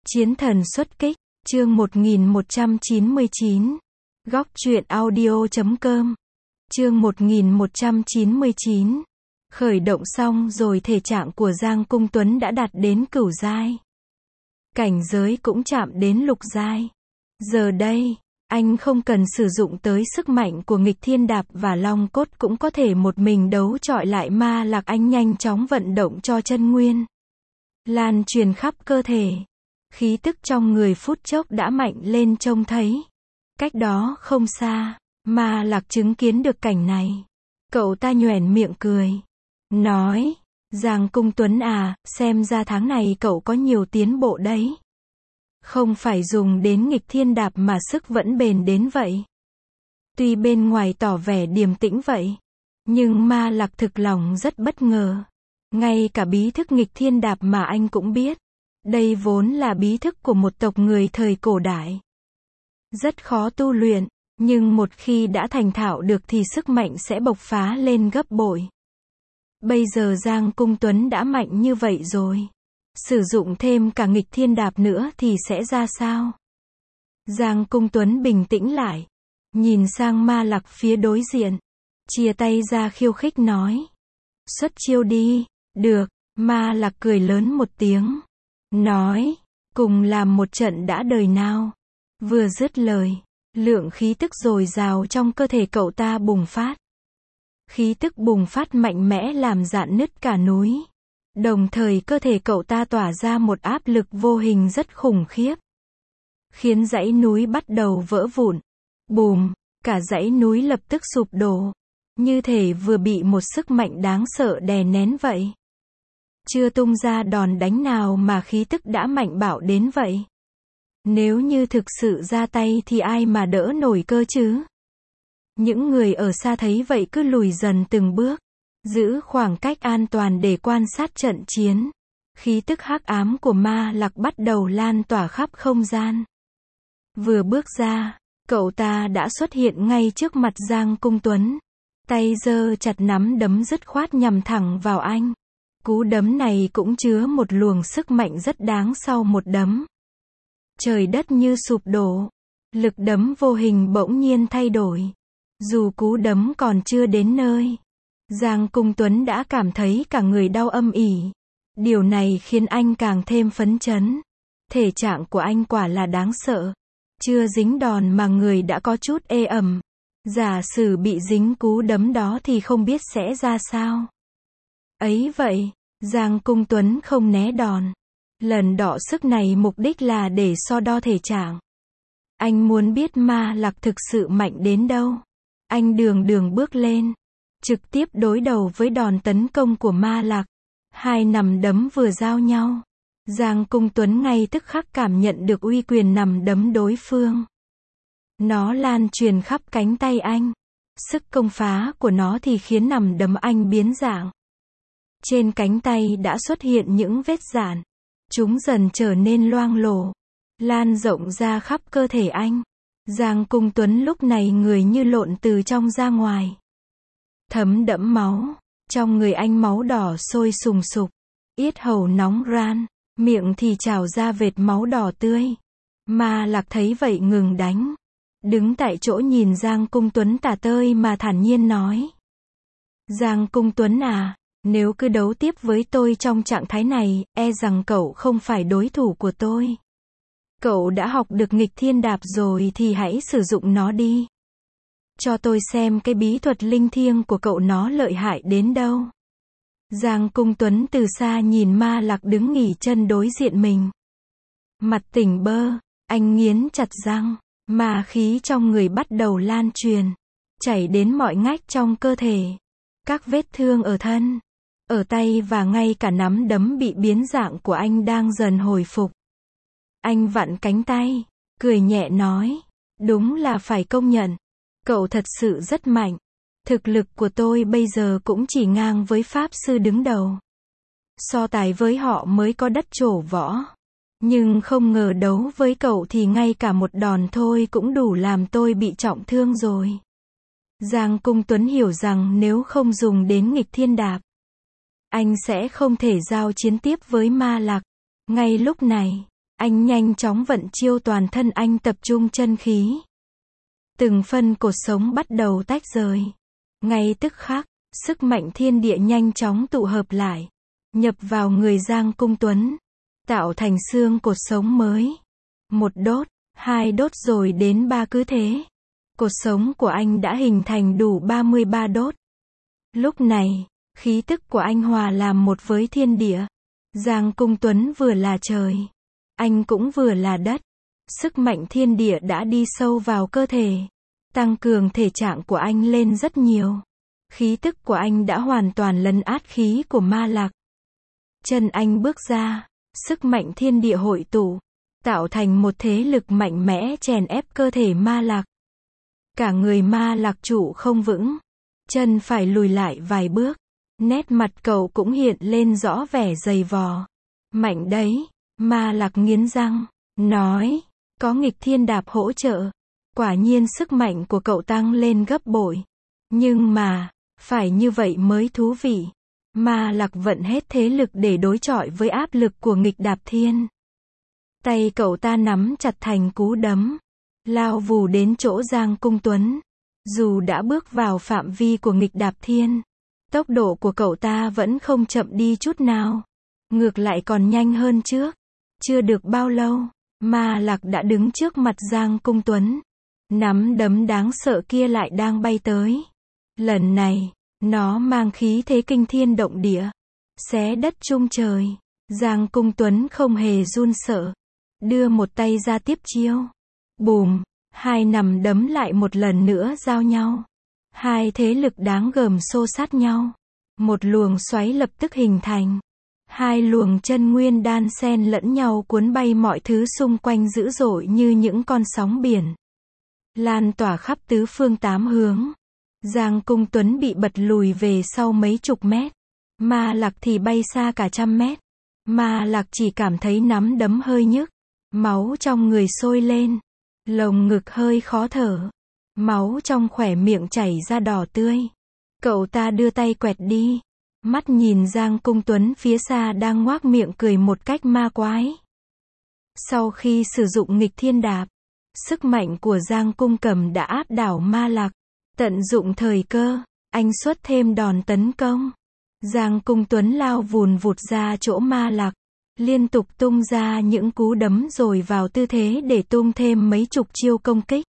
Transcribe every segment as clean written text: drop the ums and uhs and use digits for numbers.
Chiến thần xuất kích, chương 1199. Góc truyện audio.com. Chương 1199. Khởi động xong rồi thể trạng của Giang Cung Tuấn đã đạt đến cửu giai. Cảnh giới cũng chạm đến lục giai. Giờ đây, anh không cần sử dụng tới sức mạnh của nghịch thiên đạp và long cốt cũng có thể một mình đấu chọi lại ma lạc. Anh nhanh chóng vận động cho chân nguyên lan truyền khắp cơ thể. Khí tức trong người phút chốc đã mạnh lên. Trông thấy cách đó không xa, ma lạc chứng kiến được cảnh này. Cậu ta nhoẻn miệng cười, nói, Giang Cung Tuấn à, xem ra tháng này cậu có nhiều tiến bộ đấy. Không phải dùng đến nghịch thiên đạp mà sức vẫn bền đến vậy. Tuy bên ngoài tỏ vẻ điềm tĩnh vậy, nhưng ma lạc thực lòng rất bất ngờ. Ngay cả bí thức nghịch thiên đạp mà anh cũng biết. Đây vốn là bí thức của một tộc người thời cổ đại. Rất khó tu luyện, nhưng một khi đã thành thạo được thì sức mạnh sẽ bộc phá lên gấp bội. Bây giờ Giang Cung Tuấn đã mạnh như vậy rồi. Sử dụng thêm cả nghịch thiên đạp nữa thì sẽ ra sao? Giang Cung Tuấn bình tĩnh lại. Nhìn sang ma lạc phía đối diện. Chia tay ra khiêu khích nói. Xuất chiêu đi. Được, ma lạc cười lớn một tiếng. Nói, cùng làm một trận đã đời nào. Vừa dứt lời, lượng khí tức dồi dào trong cơ thể cậu ta bùng phát. Khí tức bùng phát mạnh mẽ làm rạn nứt cả núi. Đồng thời cơ thể cậu ta tỏa ra một áp lực vô hình rất khủng khiếp. Khiến dãy núi bắt đầu vỡ vụn. Bùm, cả dãy núi lập tức sụp đổ. Như thể vừa bị một sức mạnh đáng sợ đè nén vậy. Chưa tung ra đòn đánh nào mà khí tức đã mạnh bạo đến vậy. Nếu như thực sự ra tay thì ai mà đỡ nổi cơ chứ? Những người ở xa thấy vậy cứ lùi dần từng bước, giữ khoảng cách an toàn để quan sát trận chiến. Khí tức hắc ám của ma lạc bắt đầu lan tỏa khắp không gian. Vừa bước ra, cậu ta đã xuất hiện ngay trước mặt Giang Cung Tuấn. Tay giơ chặt nắm đấm dứt khoát nhằm thẳng vào anh. Cú đấm này cũng chứa một luồng sức mạnh rất đáng sau một đấm. Trời đất như sụp đổ. Lực đấm vô hình bỗng nhiên thay đổi. Dù cú đấm còn chưa đến nơi, Giang Cung Tuấn đã cảm thấy cả người đau âm ỉ. Điều này khiến anh càng thêm phấn chấn. Thể trạng của anh quả là đáng sợ. Chưa dính đòn mà người đã có chút ê ẩm. Giả sử bị dính cú đấm đó thì không biết sẽ ra sao. Ấy vậy, Giang Cung Tuấn không né đòn. Lần đọ sức này mục đích là để so đo thể trạng. Anh muốn biết ma lạc thực sự mạnh đến đâu. Anh đường bước lên. Trực tiếp đối đầu với đòn tấn công của ma lạc. Hai nắm đấm vừa giao nhau. Giang Cung Tuấn ngay tức khắc cảm nhận được uy quyền nắm đấm đối phương. Nó lan truyền khắp cánh tay anh. Sức công phá của nó thì khiến nắm đấm anh biến dạng. Trên cánh tay đã xuất hiện những vết rạn. Chúng dần trở nên loang lổ, lan rộng ra khắp cơ thể anh. Giang Cung Tuấn lúc này người như lộn từ trong ra ngoài. Thấm đẫm máu. Trong người anh máu đỏ sôi sùng sục. Yết hầu nóng ran. Miệng thì trào ra vệt máu đỏ tươi. Ma lạc thấy vậy ngừng đánh. Đứng tại chỗ nhìn Giang Cung Tuấn tả tơi mà thản nhiên nói. Giang Cung Tuấn à, nếu cứ đấu tiếp với tôi trong trạng thái này, e rằng cậu không phải đối thủ của tôi. Cậu đã học được nghịch thiên đạp rồi thì hãy sử dụng nó đi. Cho tôi xem cái bí thuật linh thiêng của cậu nó lợi hại đến đâu. Giang Cung Tuấn từ xa nhìn ma lạc đứng nghỉ chân đối diện mình. Mặt tỉnh bơ, anh nghiến chặt răng, ma khí trong người bắt đầu lan truyền, chảy đến mọi ngách trong cơ thể. Các vết thương ở thân, ở tay và ngay cả nắm đấm bị biến dạng của anh đang dần hồi phục. Anh vặn cánh tay, cười nhẹ nói, đúng là phải công nhận, cậu thật sự rất mạnh. Thực lực của tôi bây giờ cũng chỉ ngang với pháp sư đứng đầu. So tài với họ mới có đất trổ võ. Nhưng không ngờ đấu với cậu thì ngay cả một đòn thôi cũng đủ làm tôi bị trọng thương rồi. Giang Cung Tuấn hiểu rằng nếu không dùng đến nghịch thiên đạp, anh sẽ không thể giao chiến tiếp với ma lạc. Ngay lúc này, Anh nhanh chóng vận chiêu toàn thân anh tập trung chân khí. Từng phân cột sống bắt đầu tách rời. Ngay tức khắc, sức mạnh thiên địa nhanh chóng tụ hợp lại, nhập vào người Giang Cung Tuấn, tạo thành xương cột sống mới. 1 đốt, 2 đốt rồi đến 3, cứ thế. Cột sống của anh đã hình thành đủ 33 đốt. Lúc này, khí tức của anh hòa làm một với thiên địa. Giang Cung Tuấn vừa là trời, anh cũng vừa là đất. Sức mạnh thiên địa đã đi sâu vào cơ thể, tăng cường thể trạng của anh lên rất nhiều. Khí tức của anh đã hoàn toàn lấn át khí của ma lạc. Chân anh bước ra, sức mạnh thiên địa hội tụ, tạo thành một thế lực mạnh mẽ chèn ép cơ thể ma lạc. Cả người ma lạc trụ không vững, chân phải lùi lại vài bước. Nét mặt cậu cũng hiện lên rõ vẻ dày vò. Mạnh đấy, ma lạc nghiến răng, nói, có nghịch thiên đạp hỗ trợ. Quả nhiên sức mạnh của cậu tăng lên gấp bội. Nhưng mà, phải như vậy mới thú vị. Ma lạc vận hết thế lực để đối chọi với áp lực của nghịch đạp thiên. Tay cậu ta nắm chặt thành cú đấm, lao vù đến chỗ Giang Cung Tuấn. Dù đã bước vào phạm vi của nghịch đạp thiên, tốc độ của cậu ta vẫn không chậm đi chút nào. Ngược lại còn nhanh hơn trước. Chưa được bao lâu, ma lạc đã đứng trước mặt Giang Cung Tuấn. Nắm đấm đáng sợ kia lại đang bay tới. Lần này, nó mang khí thế kinh thiên động địa, xé đất trung trời. Giang Cung Tuấn không hề run sợ, đưa một tay ra tiếp chiêu. Bùm, hai nắm đấm lại một lần nữa giao nhau. Hai thế lực đáng gờm xô sát nhau. Một luồng xoáy lập tức hình thành. Hai luồng chân nguyên đan xen lẫn nhau cuốn bay mọi thứ xung quanh dữ dội như những con sóng biển, lan tỏa khắp tứ phương 8 hướng. Giang Cung Tuấn bị bật lùi về sau mấy chục mét. Ma lạc thì bay xa cả 100 mét. Ma lạc chỉ cảm thấy nắm đấm hơi nhức. Máu trong người sôi lên. Lồng ngực hơi khó thở. Máu trong khóe miệng chảy ra đỏ tươi. Cậu ta đưa tay quẹt đi. Mắt nhìn Giang Cung Tuấn phía xa đang ngoác miệng cười một cách ma quái. Sau khi sử dụng nghịch thiên đạp, sức mạnh của Giang Cung Cầm đã áp đảo ma lạc. Tận dụng thời cơ, anh xuất thêm đòn tấn công. Giang Cung Tuấn lao vùn vụt ra chỗ ma lạc, liên tục tung ra những cú đấm rồi vào tư thế để tung thêm mấy chục chiêu công kích.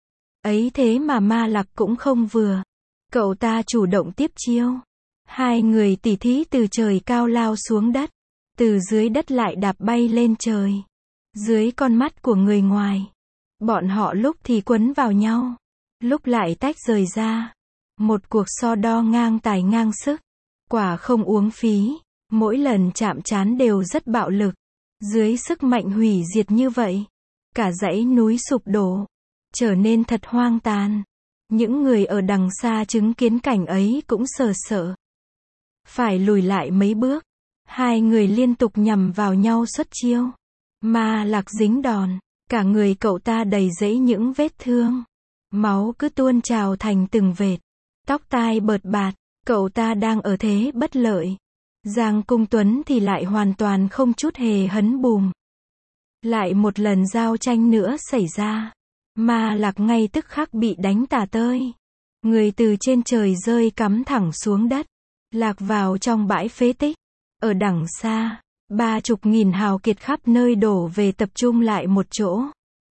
Ấy thế mà ma lạc cũng không vừa. Cậu ta chủ động tiếp chiêu. Hai người tỉ thí từ trời cao lao xuống đất, từ dưới đất lại đạp bay lên trời. Dưới con mắt của người ngoài, bọn họ lúc thì quấn vào nhau, lúc lại tách rời ra. Một cuộc so đo ngang tài ngang sức. Quả không uống phí. Mỗi lần chạm trán đều rất bạo lực. Dưới sức mạnh hủy diệt như vậy, cả dãy núi sụp đổ, trở nên thật hoang tàn. Những người ở đằng xa chứng kiến cảnh ấy cũng sờ sợ. Phải lùi lại mấy bước. Hai người liên tục nhằm vào nhau xuất chiêu. Ma lạc dính đòn. Cả người cậu ta đầy rẫy những vết thương. Máu cứ tuôn trào thành từng vệt. Tóc tai bợt bạt. Cậu ta đang ở thế bất lợi. Giang Cung Tuấn thì lại hoàn toàn không chút hề hấn bùm. Lại một lần giao tranh nữa xảy ra. Ma lạc ngay tức khắc bị đánh tả tơi. Người từ trên trời rơi cắm thẳng xuống đất. Lạc vào trong bãi phế tích. Ở đằng xa, 30.000 hào kiệt khắp nơi đổ về tập trung lại một chỗ.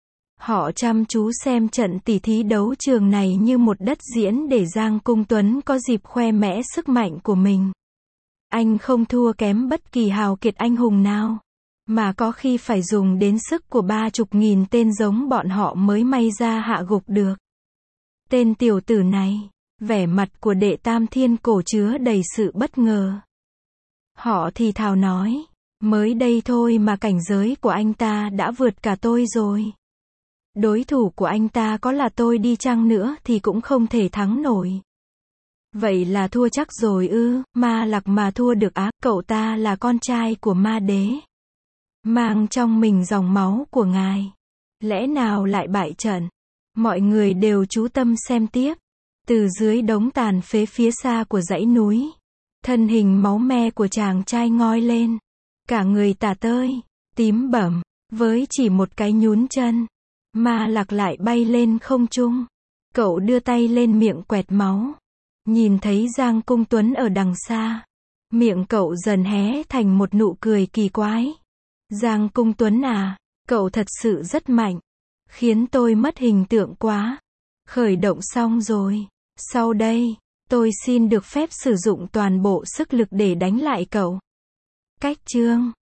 Họ chăm chú xem trận tỉ thí đấu trường này như một đất diễn để Giang Cung Tuấn có dịp khoe mẽ sức mạnh của mình. Anh không thua kém bất kỳ hào kiệt anh hùng nào, mà có khi phải dùng đến sức của 30.000 tên giống bọn họ mới may ra hạ gục được. Tên tiểu tử này, vẻ mặt của đệ tam thiên cổ chứa đầy sự bất ngờ. Họ thì thào nói, mới đây thôi mà cảnh giới của anh ta đã vượt cả tôi rồi. Đối thủ của anh ta có là tôi đi chăng nữa thì cũng không thể thắng nổi. Vậy là thua chắc rồi ư? Ma lạc mà thua được á? Cậu ta là con trai của ma đế, mang trong mình dòng máu của ngài. Lẽ nào lại bại trận? Mọi người đều chú tâm xem tiếp. Từ dưới đống tàn phế phía xa của dãy núi, thân hình máu me của chàng trai ngoi lên. Cả người tả tơi, tím bẩm, Với chỉ một cái nhún chân, Ma Lạc lại bay lên không trung. Cậu đưa tay lên miệng quẹt máu. Nhìn thấy Giang Cung Tuấn ở đằng xa. Miệng cậu dần hé thành một nụ cười kỳ quái. Giang Cung Tuấn à, cậu thật sự rất mạnh. Khiến tôi mất hình tượng quá. Khởi động xong rồi. Sau đây, tôi xin được phép sử dụng toàn bộ sức lực để đánh lại cậu. Cách chương